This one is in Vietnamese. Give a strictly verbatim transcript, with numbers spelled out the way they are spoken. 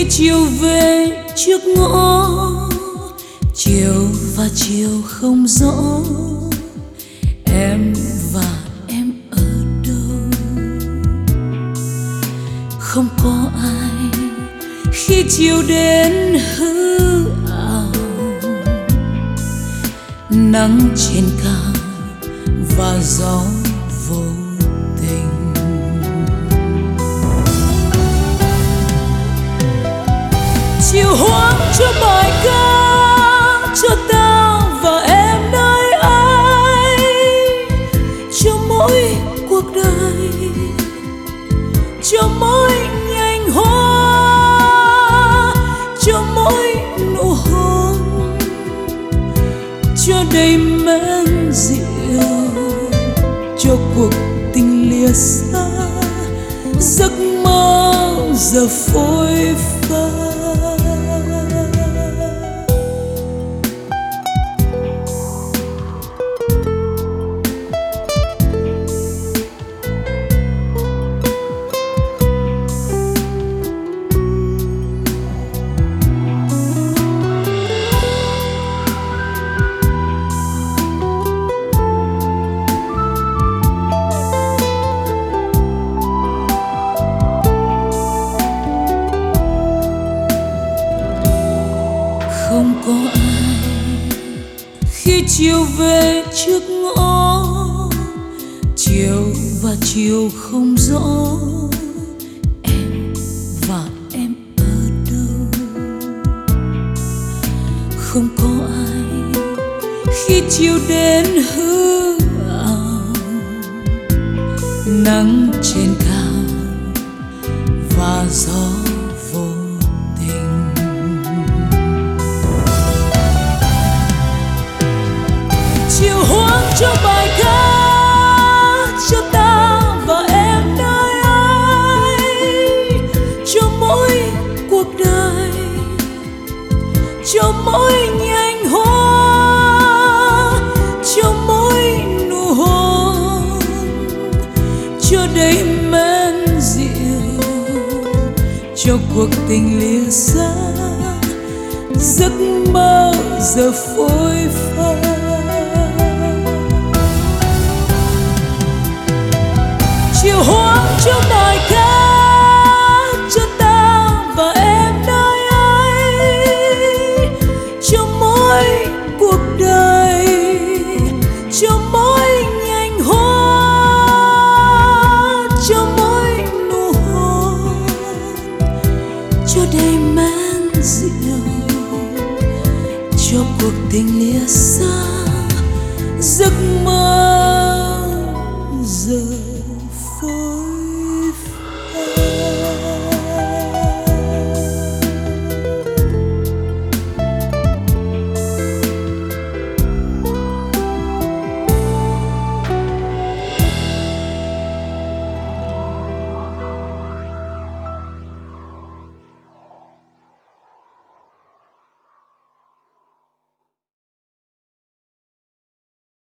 khi chiều về trước ngõ, chiều và chiều không rõ em và em ở đâu. Không có ai khi chiều đến hư ảo, nắng trên cao và gió vô tình. Chiều hoang cho bài ca cho ta và em nơi ai, cho mỗi cuộc đời, cho mỗi nhành hoa, cho mỗi nụ hôn, cho đầy men rượu, cho cuộc tình lìa xa, giấc mơ giờ phôi pha. Không có ai khi chiều về trước ngõ, chiều và chiều không rõ em và em ở đâu. Không có ai khi chiều đến hư ảo, nắng trên cao và gió vô tình. Chiều hoang cho bài ca cho ta và em nơi ai, cho mỗi cuộc đời, cho mỗi nhành hoa, cho mỗi nụ hôn, cho đầy men rượu, cho cuộc tình lìa xa, giấc mơ giờ phôi pha. Chiều hoang cho bài ca cho ta và em nơi ấy, cho mỗi cuộc đời, cho mỗi nhành hoa, cho mỗi nụ hôn, cho đầy men rượu, cho cuộc tình lìa xa, giấc mơ giờ